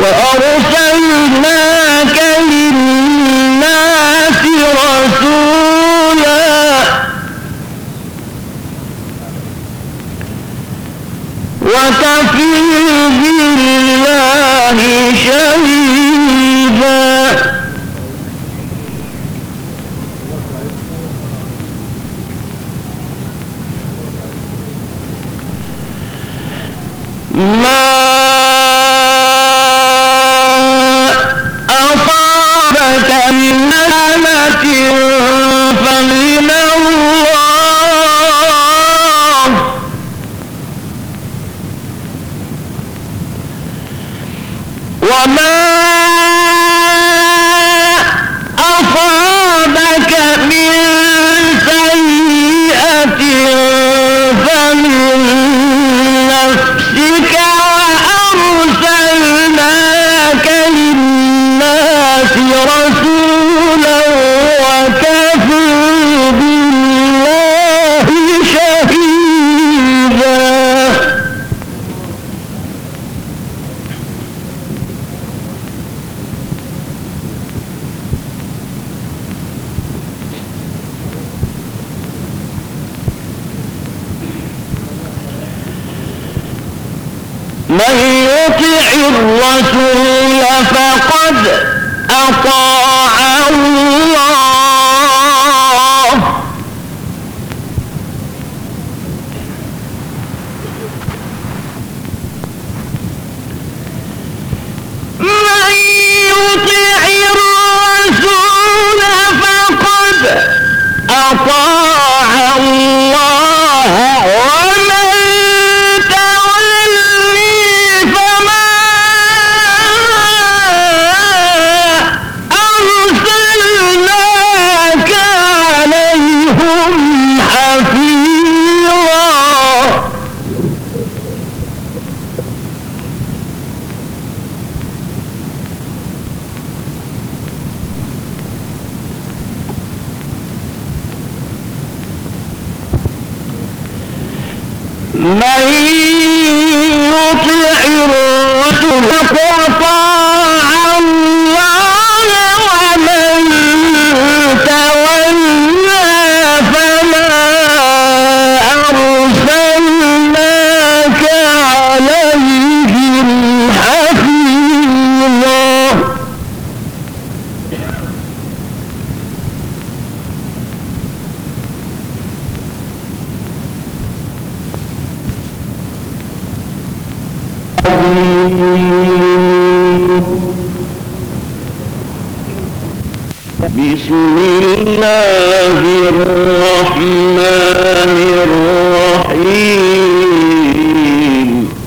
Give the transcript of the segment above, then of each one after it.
وأرسلناك للناس رسولا وكفى بالله شهيدا ما أصابك من نعمة فمن الله وما أصابك من سيئة فمن نفسك وأرسلناك للناس رسولا وكفى بالله شهيدا من يطع الرسول فقد أطاع الله من يطع الرسول فقد أطاع الله ومن من يطع الرسول فقد أطاع الله ومن تولى فما أرسلناك عليهم حفيظا بسم الله الرحمن الرحيم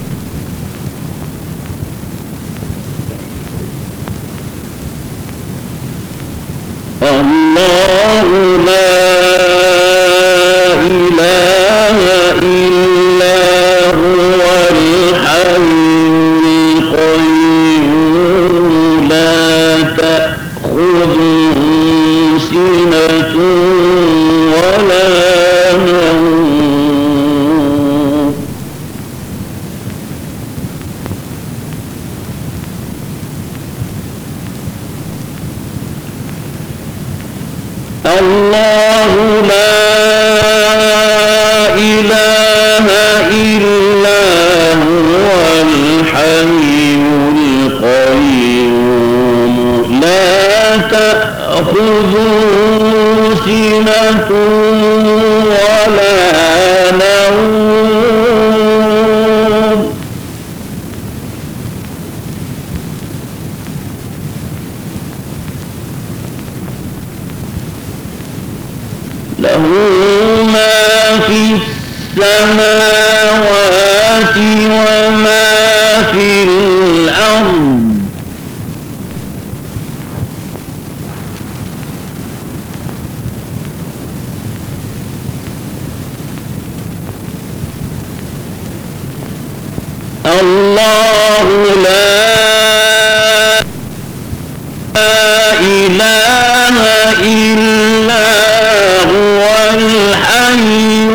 الله لا إله إلا هو الحي القيوم لا تأخذه سنة ولا نوم الله لا إله إلا هو الحي القيوم لا تأخذه سنة ولا نوم له ما في السماوات وما في الأرض الله لا إله إلا هو الحي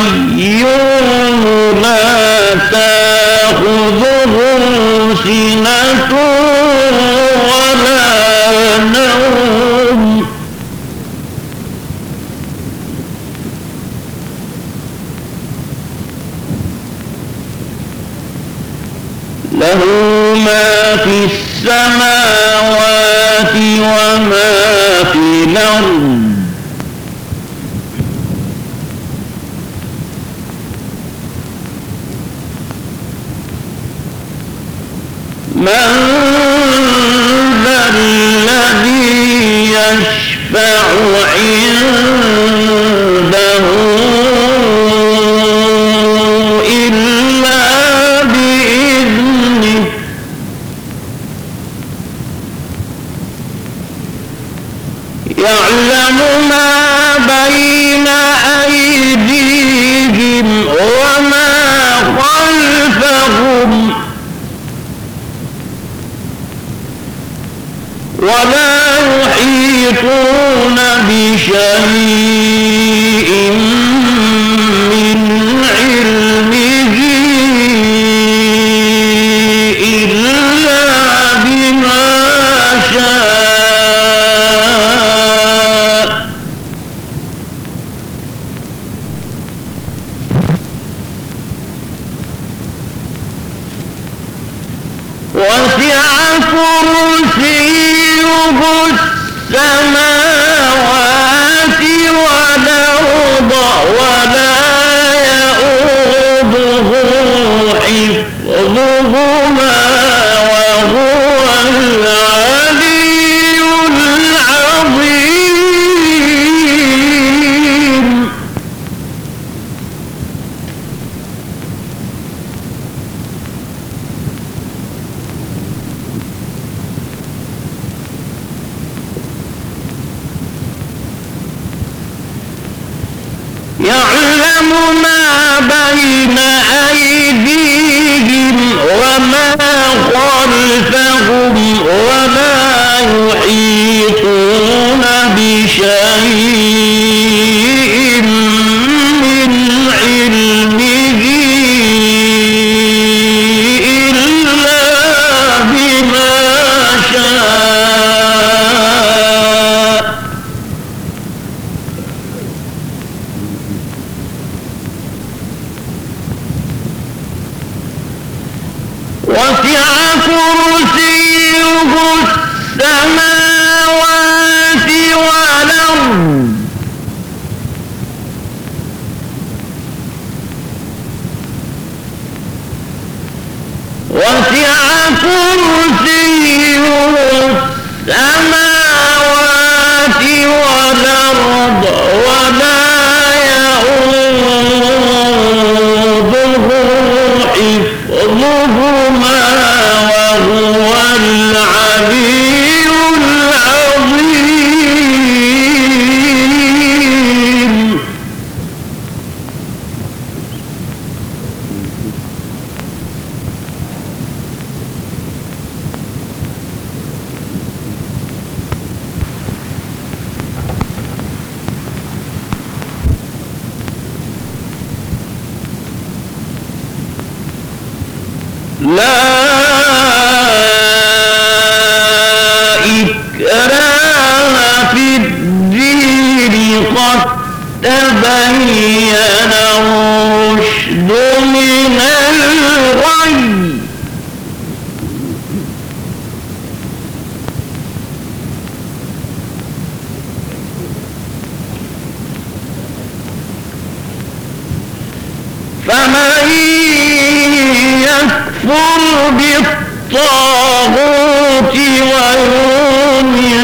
القيوم لا تأخذه سنة ولا نوم له ما في السماوات وما في الأرض من ذا الذي يشفع عنده إلا بإذنه يعلم ما بين أيديهم وما خلفهم ولا يحيطون بشيء من علمه إلا بما شاء وسع كرسيه السماوات والأرض ولا يؤوده حفظهما وهو العلي العظيم يعلم ما بين أيديهم وما خلفهم ولا يحيطون بشيء من علمه إلا بما شاء وسع كرسيه السماوات والأرض وسع كرسيه السماوات والأرض ولا يؤوده حفظهما وهو العلي العظيم لا إكراه في الدين قد تبين الرشد من الغي فمن يكفر بالطاغوت ويؤمن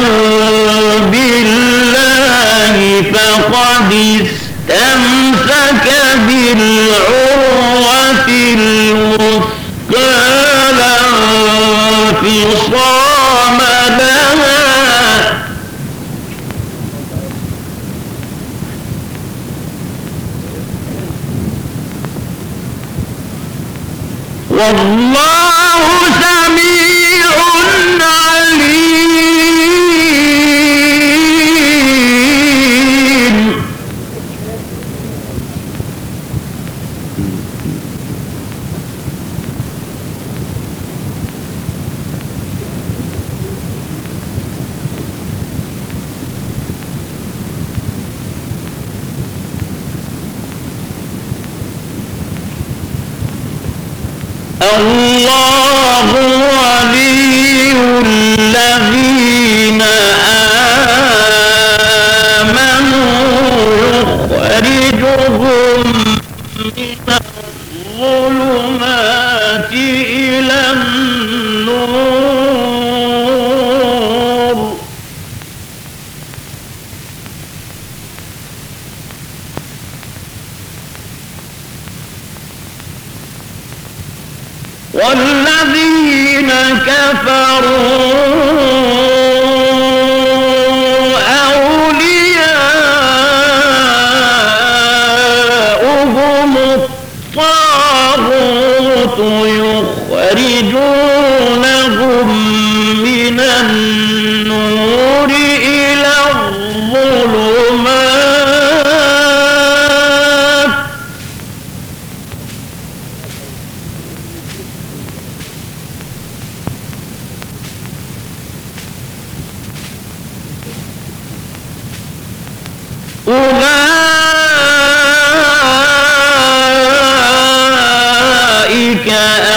بالله فقد استمسك بالعروة الوثقى لا انفصام لها والله سميع عليم كفروا أولياؤهم الطاغوت يخرجونهم من النور إلى الظلمات أولئك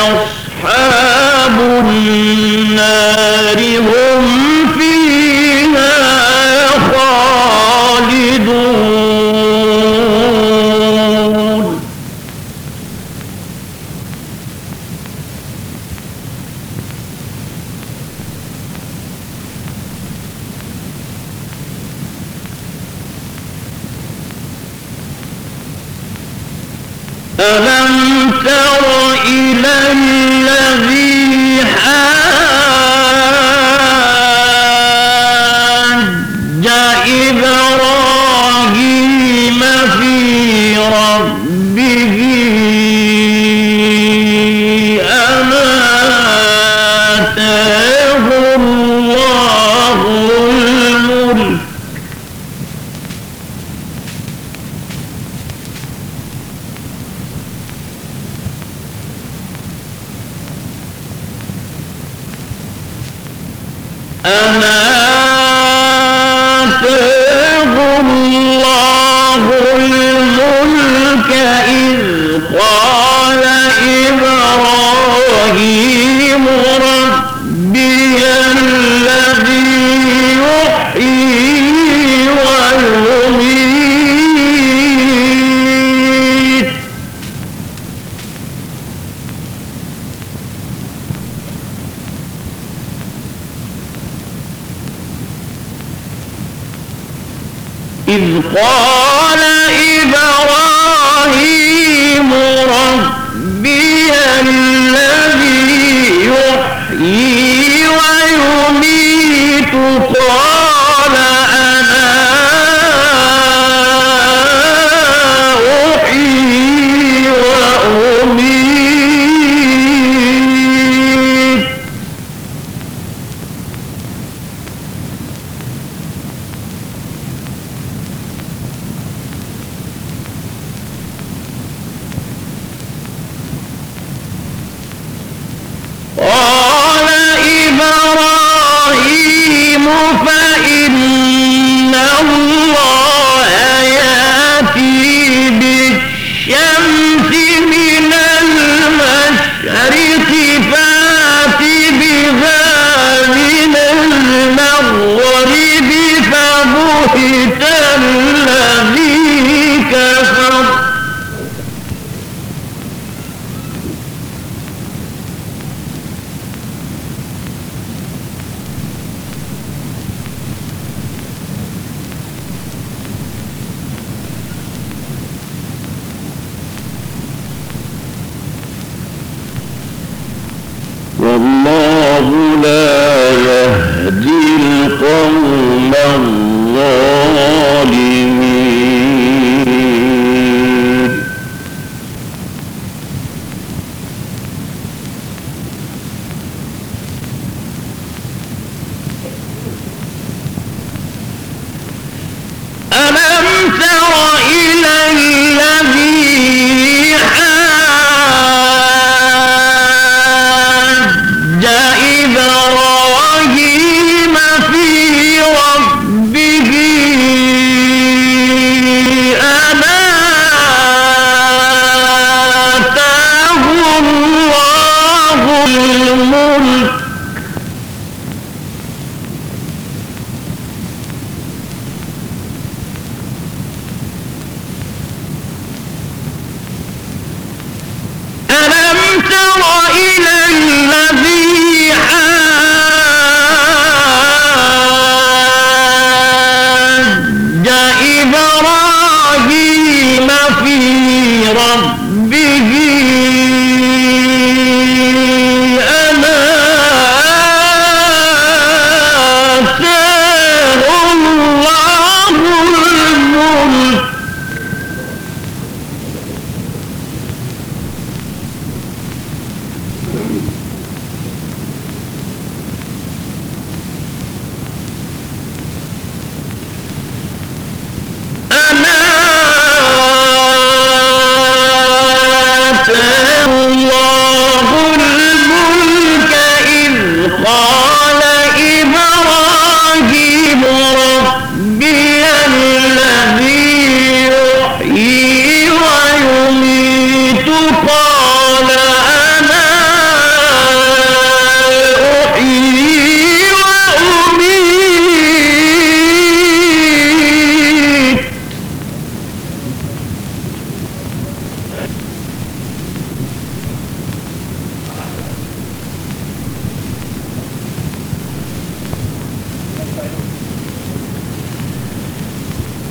أصحاب النار هم فيها خالدون ألم تر إلى الذي حاج إبراهيم في ربه أن آتاه الله الملك أن آتاه الله الملك إذ قال إبراهيم ربي الذي يحيي ويميت إذ قال إبراهيم ربي الذي يحيي ويميت قال أنا أحيي وأميت قال إبراهيم فإن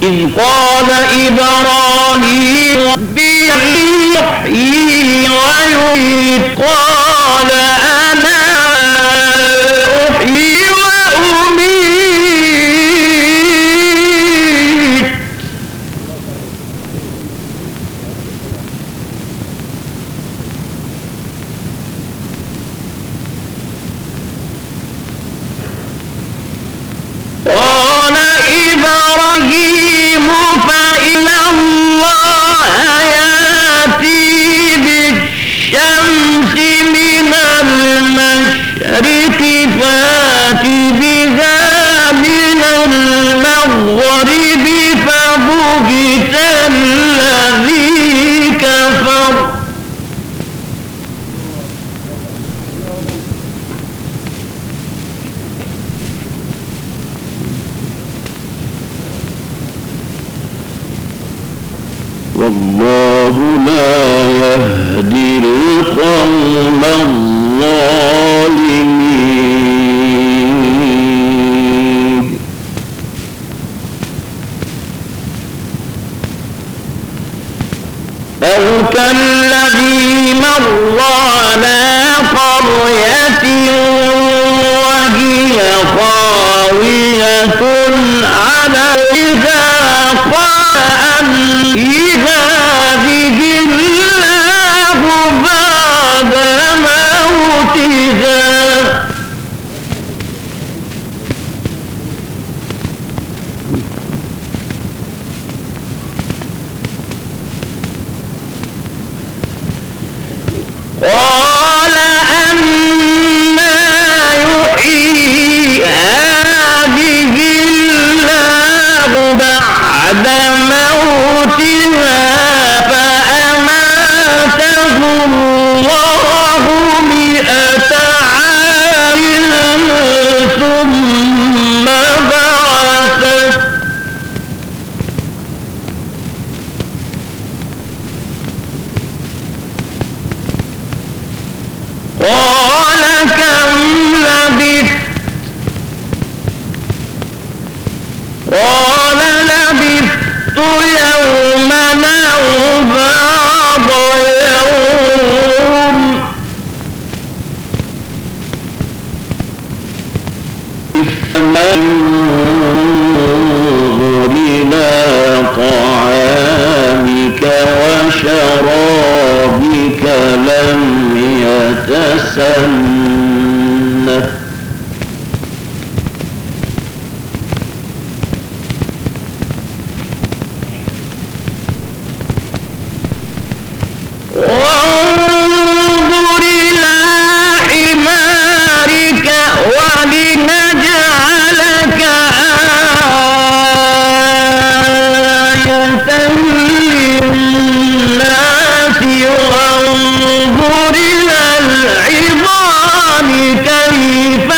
إذ قال إبراهيم ربي يحيي ويميت قال أنا أحيي وأميت قال إبراهيم فإن الله يأتي بالشمس من المشرق فات بها من المغرب فبهت الذي كفر والله لا يهدي القوم الظالمين أو كالذي مر على قرية وهي خاوية على إذا قال هذه الله بعد موتها قال أنى يحيي هذه الله بعد موتها فأماته الله 100 عام ثم بعثه قال كم لبثت قال لبثت يوما أو بعض يوم فانظر إلى طعامك وشرابك لم يتسنه وانظر إلى حمارك ولنجعلك آية للناس وانظر إلى العظام كيف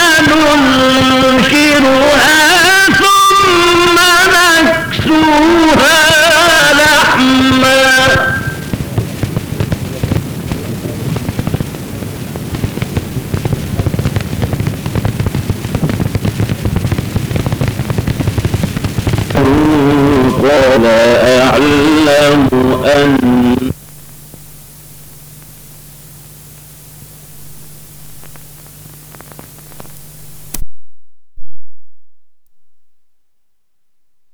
ننشرها ثم نكسوها لحما قال أعلم أن